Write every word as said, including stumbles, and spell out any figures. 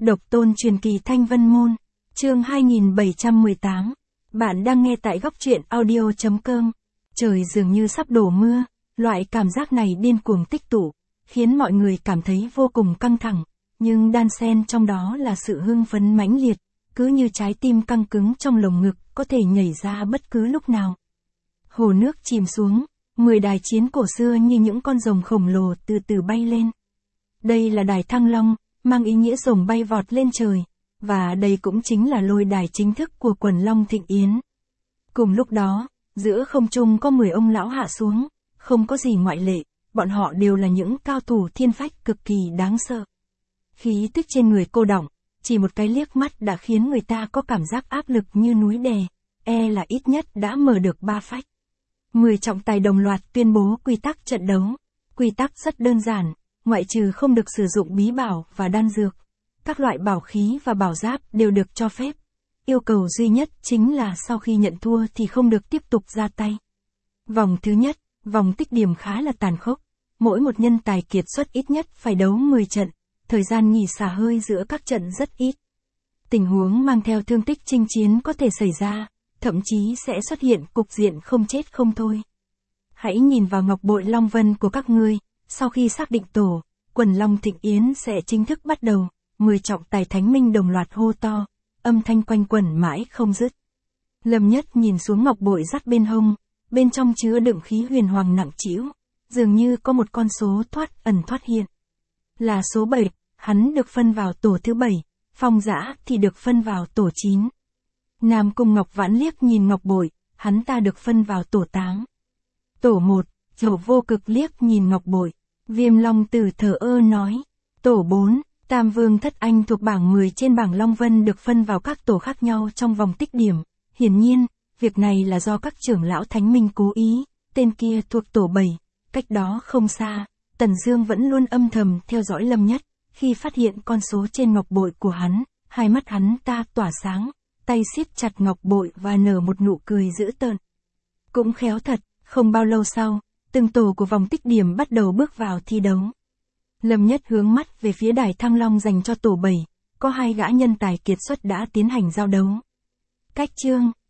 Độc tôn truyền kỳ Thanh Vân Môn, chương hai nghìn bảy trăm mười tám. Bạn đang nghe tại góc truyện audio chấm com. Trời dường như sắp đổ mưa, loại cảm giác này điên cuồng tích tụ, khiến mọi người cảm thấy vô cùng căng thẳng, nhưng đan xen trong đó là sự hưng phấn mãnh liệt, cứ như trái tim căng cứng trong lồng ngực, có thể nhảy ra bất cứ lúc nào. Hồ nước chìm xuống, mười đài chiến cổ xưa như những con rồng khổng lồ từ từ bay lên. Đây là đài Thăng Long, mang ý nghĩa rồng bay vọt lên trời, và đây cũng chính là lôi đài chính thức của quần Long Thịnh Yến. Cùng lúc đó, giữa không trung có mười ông lão hạ xuống, không có gì ngoại lệ, bọn họ đều là những cao thủ thiên phách cực kỳ đáng sợ. Khí tức trên người cô đọng, chỉ một cái liếc mắt đã khiến người ta có cảm giác áp lực như núi đè, e là ít nhất đã mở được ba phách. Mười trọng tài đồng loạt tuyên bố quy tắc trận đấu. Quy tắc rất đơn giản, ngoại trừ không được sử dụng bí bảo và đan dược. Các loại bảo khí và bảo giáp đều được cho phép. Yêu cầu duy nhất chính là sau khi nhận thua thì không được tiếp tục ra tay. Vòng thứ nhất, vòng tích điểm khá là tàn khốc. Mỗi một nhân tài kiệt xuất ít nhất phải đấu mười trận, thời gian nghỉ xả hơi giữa các trận rất ít. Tình huống mang theo thương tích chinh chiến có thể xảy ra, thậm chí sẽ xuất hiện cục diện không chết không thôi. Hãy nhìn vào ngọc bội Long Vân của các ngươi, sau khi xác định tổ, quần Long Thịnh Yến sẽ chính thức bắt đầu, mười trọng tài thánh minh đồng loạt hô to, âm thanh quanh quẩn mãi không dứt. Lâm Nhất nhìn xuống ngọc bội dắt bên hông, bên trong chứa đựng khí huyền hoàng nặng trĩu, dường như có một con số thoát ẩn thoát hiện. Là số bảy, hắn được phân vào tổ thứ bảy, Phong Dã thì được phân vào tổ chín. Nam Cung Ngọc Vãn liếc nhìn ngọc bội, hắn ta được phân vào tổ tám. Tổ một, Dầu Vô Cực liếc nhìn ngọc bội, Viêm Long Tử thờ ơ nói. Tổ bốn, Tam Vương Thất Anh thuộc bảng mười trên bảng Long Vân được phân vào các tổ khác nhau trong vòng tích điểm. Hiển nhiên, việc này là do các trưởng lão thánh minh cố ý, tên kia thuộc tổ bảy, cách đó không xa, Tần Dương vẫn luôn âm thầm theo dõi Lâm Nhất, khi phát hiện con số trên ngọc bội của hắn, hai mắt hắn ta tỏa sáng, tay siết chặt ngọc bội và nở một nụ cười dữ tợn. Cũng khéo thật, không bao lâu sau, từng tổ của vòng tích điểm bắt đầu bước vào thi đấu. Lâm Nhất hướng mắt về phía đài Thăng Long dành cho tổ bảy, có hai gã nhân tài kiệt xuất đã tiến hành giao đấu. Cách chương